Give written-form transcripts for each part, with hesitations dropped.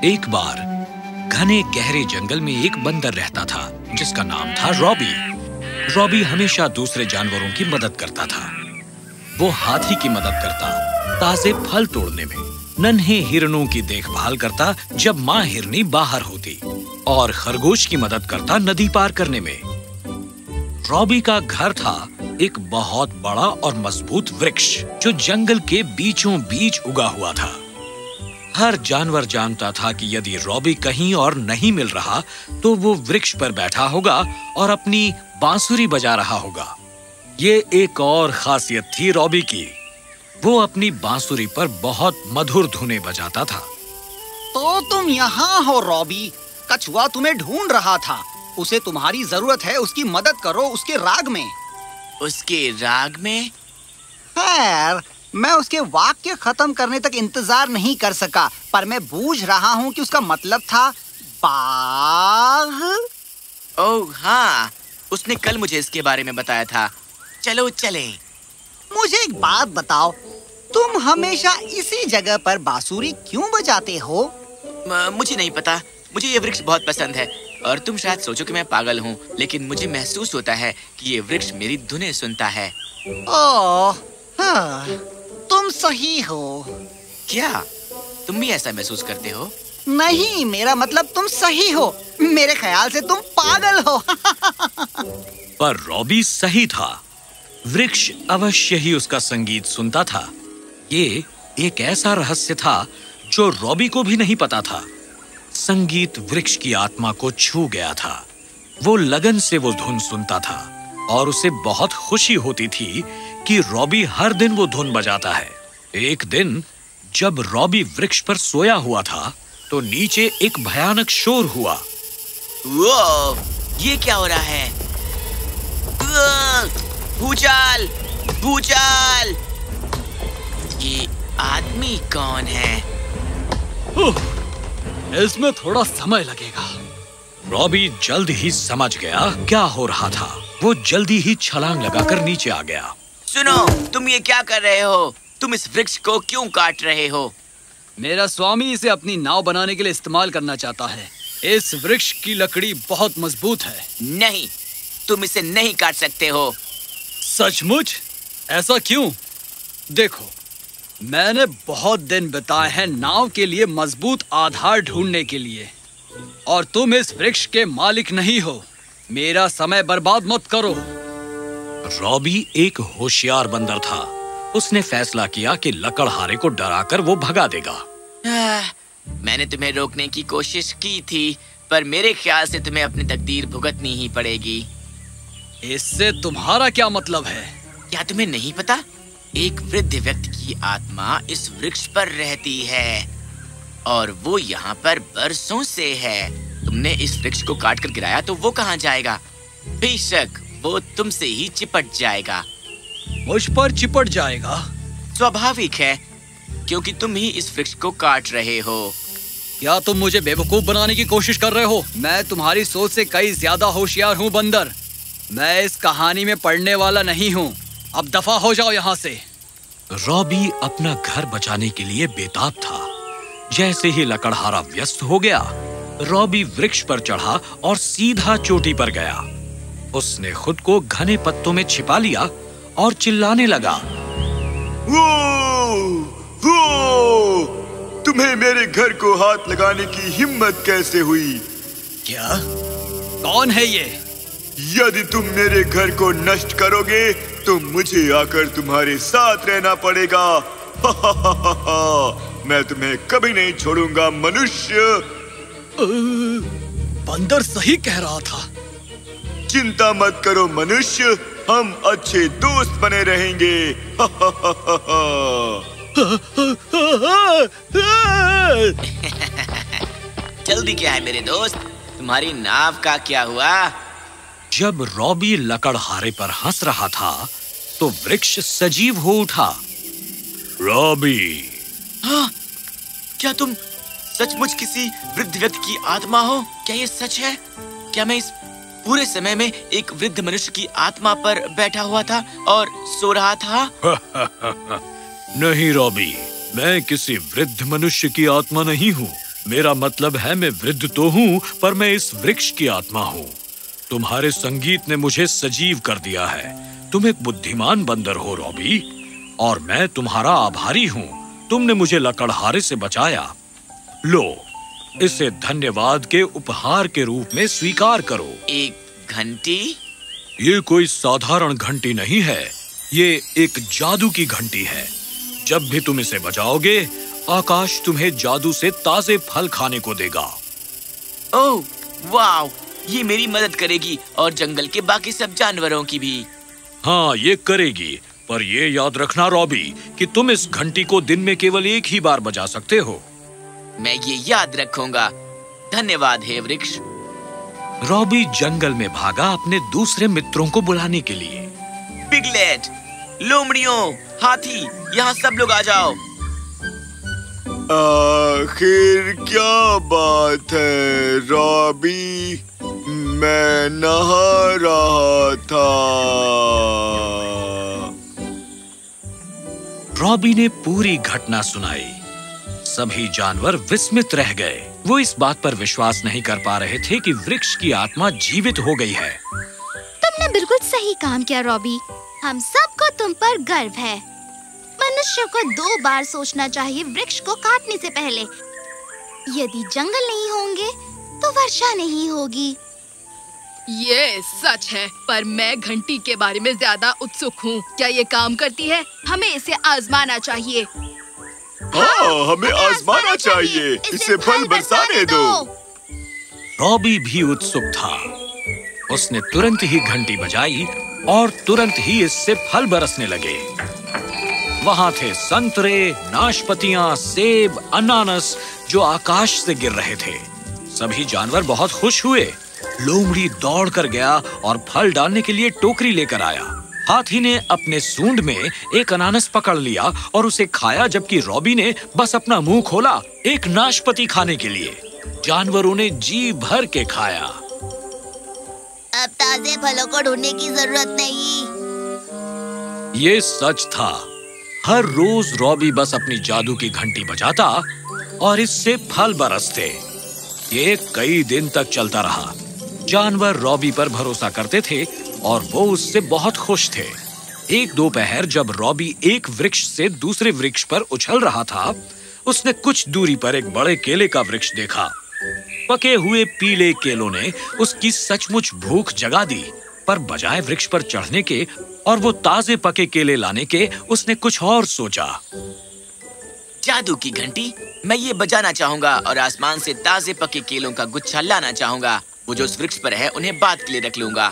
एक बार घने गहरे जंगल में एक बंदर रहता था जिसका नाम था रॉबी। रॉबी हमेशा दूसरे जानवरों की मदद करता था। वो हाथी की मदद करता ताजे फल तोड़ने में, नन्हे हिरणों की देखभाल करता जब माँ हिरनी बाहर होती, और खरगोश की मदद करता नदी पार करने में। रॉबी का घर था एक बहुत बड़ा और मजबूत वृक्ष जो जंगल के बीचों बीच उगा हुआ था। हर जानवर जानता था कि यदि रॉबी कहीं और नहीं मिल रहा तो वो वृक्ष पर बैठा होगा और अपनी बांसुरी बजा रहा होगा। ये एक और खासियत थी रॉबी की, वो अपनी बांसुरी पर बहुत मधुर धुनें बजाता था। तो तुम यहाँ हो रॉबी, कछुआ तुम्हें ढूंढ रहा था। उसे तुम्हारी जरूरत है, उसकी मदद करो उसके राग में। उसके राग में? खैर, मैं उसके वाक्य खत्म करने तक इंतजार नहीं कर सका, पर मैं बूझ रहा हूँ कि उसका मतलब था बाघ। ओह हाँ, उसने कल मुझे इसके बारे में बताया था। चलो चले। मुझे एक बात बताओ, तुम हमेशा इसी जगह पर बांसुरी क्यों बजाते हो? मुझे नहीं पता, मुझे ये वृक्ष बहुत पसंद है और तुम शायद सोचो कि मैं पागल हूँ, लेकिन मुझे महसूस होता है कि ये वृक्ष मेरी धुनें सुनता है। ओह, हाँ, तुम सही हो। क्या तुम भी ऐसा महसूस करते हो? नहीं, मेरा मतलब तुम सही हो। मेरे ख्याल से तुम पागल हो। पर रॉबी सही था। वृक्ष अवश्य ही उसका संगीत सुनता था। ये एक ऐसा रहस्य था जो रॉबी को भी नहीं पता था। संगीत वृक्ष की आत्मा को छू गया था। वो लगन से वो धुन सुनता था और उसे बहुत खुशी होती थी कि रॉबी हर दिन वो धुन बजाता है। एक दिन जब रॉबी वृक्ष पर सोया हुआ था तो नीचे एक भयानक शोर हुआ। वो, ये क्या हो रहा है? भूचाल! भूचाल! ये आदमी कौन है? इसमें थोड़ा समय लगेगा। रॉबी जल्द ही समझ गया क्या हो रहा था। वो जल्दी ही छलांग लगाकर नीचे आ गया। सुनो, तुम ये क्या कर रहे हो? तुम इस वृक्ष को क्यों काट रहे हो? मेरा स्वामी इसे अपनी नाव बनाने के लिए इस्तेमाल करना चाहता है। इस वृक्ष की लकड़ी बहुत मजबूत है। नहीं, तुम इसे नहीं काट सकते हो। सचमुच? ऐसा क्यों? देखो, मैंने बहुत दिन बिताए हैं नाव के लिए मजबूत आधार ढूंढने के लिए, और तुम इस वृक्ष के मालिक नहीं हो। मेरा समय बर्बाद मत करो। रॉबी एक होशियार बंदर था। उसने फैसला किया कि लकड़हारे को डराकर वो भगा देगा। मैंने तुम्हें रोकने की कोशिश की थी, पर मेरे ख्याल से तुम्हें अपनी तकदीर भुगतनी ही पड़ेगी। इससे तुम्हारा क्या मतलब है? क्या तुम्हें नहीं पता? एक वृद्ध व्यक्ति की आत्मा इस वृक्ष पर रहती है और वो यहाँ पर बरसों से है। तुमने इस वृक्ष को काट कर गिराया तो वो कहाँ जाएगा? बेशक वो तुमसे ही चिपट जाएगा। मुझ पर चिपट जाएगा? स्वाभाविक है, क्योंकि तुम ही इस वृक्ष को काट रहे हो। क्या तुम मुझे बेवकूफ बनाने की कोशिश कर रहे हो? मैं तुम्हारी सोच से कई ज्यादा होशियार हूँ बंदर। मैं इस कहानी में पढ़ने वाला नहीं हूँ। अब दफा हो जाओ यहाँ से। रॉबी अपना घर बचाने के लिए बेताब था। जैसे ही लकड़हारा व्यस्त हो गया, रॉबी वृक्ष पर चढ़ा और सीधा चोटी पर गया। उसने खुद को घने पत्तों में छिपा लिया और चिल्लाने लगा। वो, तुम्हें मेरे घर को हाथ लगाने की हिम्मत कैसे हुई? क्या? कौन है ये? यदि तुम मेरे घर को नष्ट करोगे तो मुझे आकर तुम्हारे साथ रहना पड़ेगा। मैं तुम्हें कभी नहीं छोड़ूंगा मनुष्य। बंदर सही कह रहा था। चिंता मत करो मनुष्य, हम अच्छे दोस्त बने रहेंगे। जल्दी क्या है मेरे दोस्त, तुम्हारी नाव का क्या हुआ? जब रॉबी लकड़हारे पर हंस रहा था तो वृक्ष सजीव हो उठा। रॉबी, हाँ, क्या तुम सचमुच किसी वृद्ध व्यक्ति की आत्मा हो? क्या ये सच है? क्या मैं इस पूरे समय में एक वृद्ध मनुष्य की आत्मा पर बैठा हुआ था और सो रहा था? नहीं रॉबी, मैं किसी वृद्ध मनुष्य की आत्मा नहीं हूँ। मेरा मतलब है मैं वृद्ध तो हूँ, पर मैं इस वृक्ष की आत्मा हूँ। तुम्हारे संगीत ने मुझे सजीव कर दिया है। तुम एक बुद्धिमान बंदर हो रॉबी, और मैं तुम्हारा आभारी हूँ। तुमने मुझे लकड़हारे से बचाया। लो, इसे धन्यवाद के उपहार के रूप में स्वीकार करो। एक घंटी? ये कोई साधारण घंटी नहीं है, ये एक जादू की घंटी है। जब भी तुम इसे बजाओगे, आकाश तुम्हें जादू से ताजे फल खाने को देगा। ओह, वाव! ये मेरी मदद करेगी और जंगल के बाकी सब जानवरों की भी। हाँ, ये करेगी, पर ये याद रखना रॉबी कि तुम इस घंटी को दिन में केवल एक ही बार बजा सकते हो। मैं ये याद रखूंगा। धन्यवाद हे वृक्ष। रॉबी जंगल में भागा अपने दूसरे मित्रों को बुलाने के लिए। पिगलेट, लोमड़ियों, हाथी, यहाँ सब लोग आ जाओ। आखिर क्या बात है रॉबी? मैं नहा रहा था। रॉबी ने पूरी घटना सुनाई। सभी जानवर विस्मित रह गए। वो इस बात पर विश्वास नहीं कर पा रहे थे कि वृक्ष की आत्मा जीवित हो गई है। तुमने बिल्कुल सही काम किया रॉबी। हम सबको तुम पर गर्व है। मनुष्य को 2 बार सोचना चाहिए वृक्ष को काटने से पहले। यदि जंगल नहीं होंगे तो वर्षा नहीं होगी। ये सच है, पर मैं घंटी के बारे में ज्यादा उत्सुक हूँ। क्या ये काम करती है? हमें इसे आजमाना चाहिए। हाँ, हमें आजमाना चाहिए। इसे फल बरसाने दो। रॉबी भी उत्सुक था। उसने तुरंत ही घंटी बजाई और तुरंत ही इससे फल बरसने लगे। वहां थे संतरे, नाशपतियां, सेब, अनानास जो आकाश से गिर रहे थे। सभी जानवर बहुत खुश हुए। लोमड़ी दौड़ कर गया और फल डालने के लिए टोकरी लेकर आया। हाथी ने अपने सूंड में एक अनानास पकड़ लिया और उसे खाया, जबकि रॉबी ने बस अपना मुंह खोला एक नाशपति खाने के लिए। जानवरों ने जी भर के खाया। अब ताजे फलों को ढूंढने की जरूरत नहीं। ये सच था। हर रोज रॉबी बस अपनी जादू की घंटी बजाता और इससे फल बरसते। ये कई दिन तक चलता रहा। जानवर रॉबी पर भरोसा करते थे और वो उससे बहुत खुश थे। एक दोपहर जब रॉबी एक वृक्ष से दूसरे वृक्ष पर उछल रहा था, उसने कुछ दूरी पर एक बड़े केले का वृक्ष देखा। पके हुए पीले केलों ने उसकी सचमुच भूख जगा दी, पर बजाय वृक्ष पर चढ़ने के और वो ताजे पके केले लाने के, उसने कुछ और सोचा। जादू की घंटी, मैं ये बजाना चाहूंगा और आसमान से ताजे पके केलों का गुच्छा लाना चाहूंगा। वो जो उस वृक्ष पर है उन्हें बाद के लिए रख लूंगा।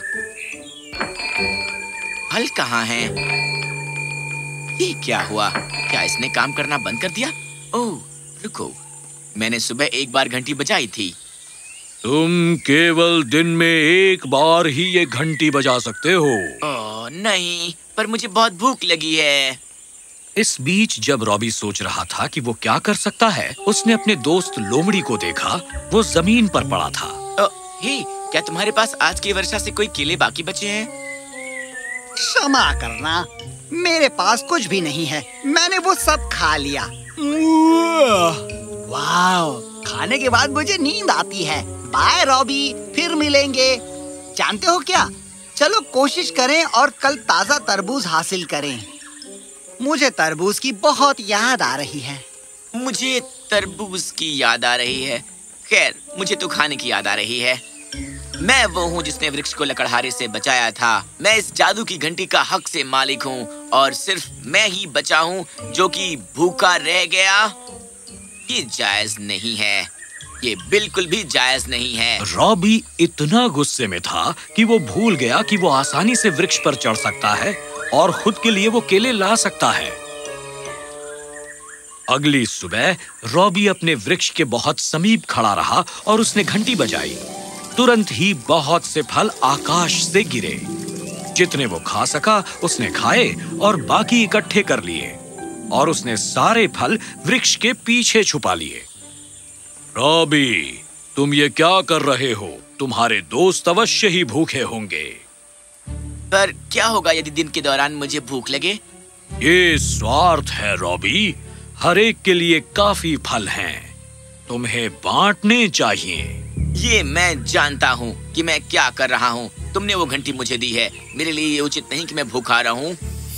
फल कहाँ हैं? ये क्या हुआ? क्या इसने काम करना बंद कर दिया? ओह, रुको, मैंने सुबह एक बार घंटी बजाई थी। तुम केवल दिन में एक बार ही ये घंटी बजा सकते हो। ओह नहीं, पर मुझे बहुत भूख लगी है। इस बीच जब रॉबी सोच रहा था कि वो क्या कर सकता है, उसने अपने दोस्त लोमड़ी को देखा। वो जमीन पर पड़ा था। हे, क्या तुम्हारे पास आज की वर्षा से कोई केले बाकी बचे हैं? क्षमा करना, मेरे पास कुछ भी नहीं है। मैंने वो सब खा लिया। वाह, खाने के बाद मुझे नींद आती है। बाय रॉबी, फिर मिलेंगे। जानते हो क्या, चलो कोशिश करें और कल ताजा तरबूज हासिल करें। मुझे तरबूज की बहुत याद आ रही है। मुझे तरबूज की याद आ रही है। खैर, मुझे तो खाने की याद आ रही है। मैं वो हूँ जिसने वृक्ष को लकड़हारे से बचाया था। मैं इस जादू की घंटी का हक से मालिक हूँ और सिर्फ मैं ही बचा हूँ जो कि भूखा रह गया। ये जायज नहीं है। ये बिल्कुल भी जायज नहीं है। रॉबी इतना गुस्से में था कि वो भूल गया कि वो आसानी से वृक्ष पर चढ़ सकता है और खुद के लिए वो केले ला सकता है। अगली सुबह रॉबी अपने वृक्ष के बहुत समीप खड़ा रहा और उसने घंटी बजाई। तुरंत ही बहुत से फल आकाश से गिरे। जितने वो खा सका उसने खाए और बाकी इकट्ठे कर लिए और उसने सारे फल वृक्ष के पीछे छुपा लिए। रॉबी, तुम ये क्या कर रहे हो? तुम्हारे दोस्त अवश्य ही भूखे होंगे। पर क्या होगा यदि दिन के दौरान मुझे भूख लगे? ये स्वार्थ है रॉबी। हर एक के लिए काफी फल हैं। तुम्हें बांटने चाहिए। ये मैं जानता हूँ कि मैं क्या कर रहा हूँ। तुमने वो घंटी मुझे दी है, मेरे लिए ये उचित नहीं कि मैं भूखा रहूं।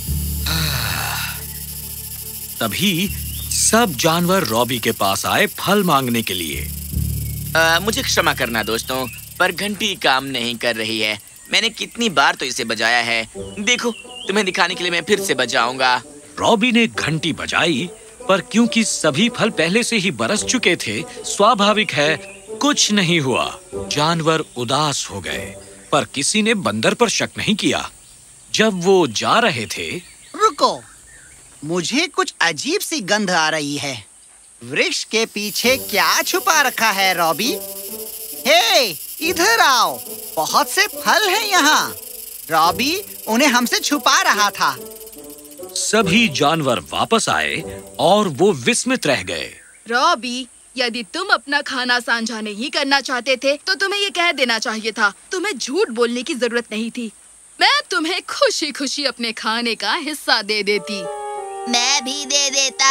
तभी सब जानवर रॉबी के पास आए फल मांगने के लिए। मुझे क्षमा करना दोस्तों, पर घंटी काम नहीं कर रही है। मैंने कितनी बार तो इसे बजाया है। देखो, तुम्हें दिखाने के लिए मैं फिर से बजाऊंगा। रॉबी ने घंटी बजाई, पर क्योंकि सभी फल पहले से ही बरस चुके थे, स्वाभाविक है कुछ नहीं हुआ। जानवर उदास हो गए, पर किसी ने बंदर पर शक नहीं किया। जब वो जा रहे थे, रुको, मुझे कुछ अजीब सी गंध आ रही है। वृक्ष के पीछे क्या छुपा रखा है रॉबी? हे, इधर आओ, बहुत से फल हैं यहाँ। रॉबी उन्हें हमसे छुपा रहा था। सभी जानवर वापस आए और वो विस्मित रह गए। रॉबी, यदि तुम अपना खाना साझा नहीं करना चाहते थे तो तुम्हें ये कह देना चाहिए था। तुम्हें झूठ बोलने की जरूरत नहीं थी। मैं तुम्हें खुशी खुशी अपने खाने का हिस्सा दे देती। मैं भी दे देता।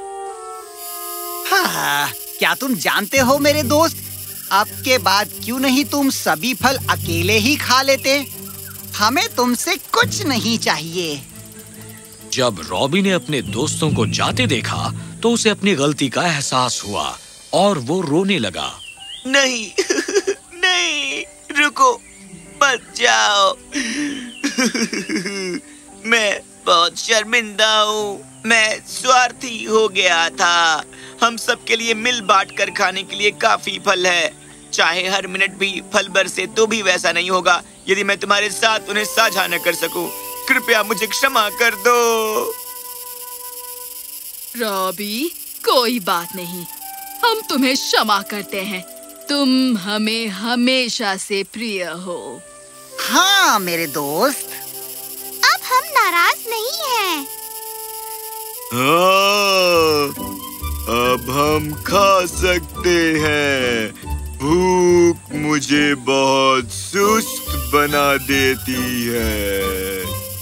हाँ, क्या तुम जानते हो मेरे दोस्त, अब के बाद क्यों नहीं तुम सभी फल अकेले ही खा लेते? हमें तुमसे कुछ नहीं चाहिए। जब रॉबी ने अपने दोस्तों को जाते देखा तो उसे अपनी गलती का एहसास हुआ और वो रोने लगा। नहीं, नहीं, रुको, मत जाओ। मैं बहुत शर्मिंदा हूँ। मैं स्वार्थी हो गया था। हम सब के लिए मिल बांट कर खाने के लिए काफी फल है। चाहे हर मिनट भी फल बरसे तो भी वैसा नहीं होगा यदि मैं तुम्हारे साथ उन्हें साझा न कर सकूं। कृपया मुझे क्षमा कर दो। रॉबी, कोई बात नहीं, हम तुम्हें क्षमा करते हैं। तुम हमें हमेशा से प्रिय हो। हाँ मेरे दोस्त, अब हम नाराज नहीं हैं। हाँ, अब हम खा सकते हैं। भूख मुझे बहुत सुस्त बना देती है।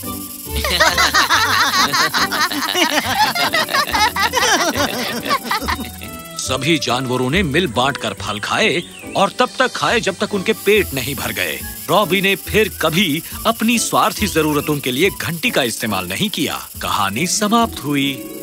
सभी जानवरों ने मिल बांटकर फल खाए और तब तक खाए जब तक उनके पेट नहीं भर गए। रॉबी ने फिर कभी अपनी स्वार्थी जरूरतों के लिए घंटी का इस्तेमाल नहीं किया। कहानी समाप्त हुई।